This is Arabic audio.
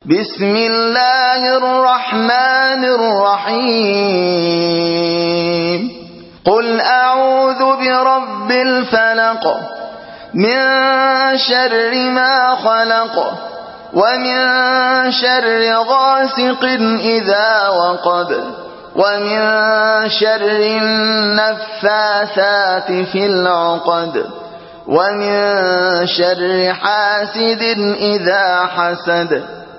بسم الله الرحمن الرحيم قل أعوذ برب الفلق من شر ما خلق ومن شر غاسق إذا وقب ومن شر النفاثات في العقد ومن شر حاسد إذا حسد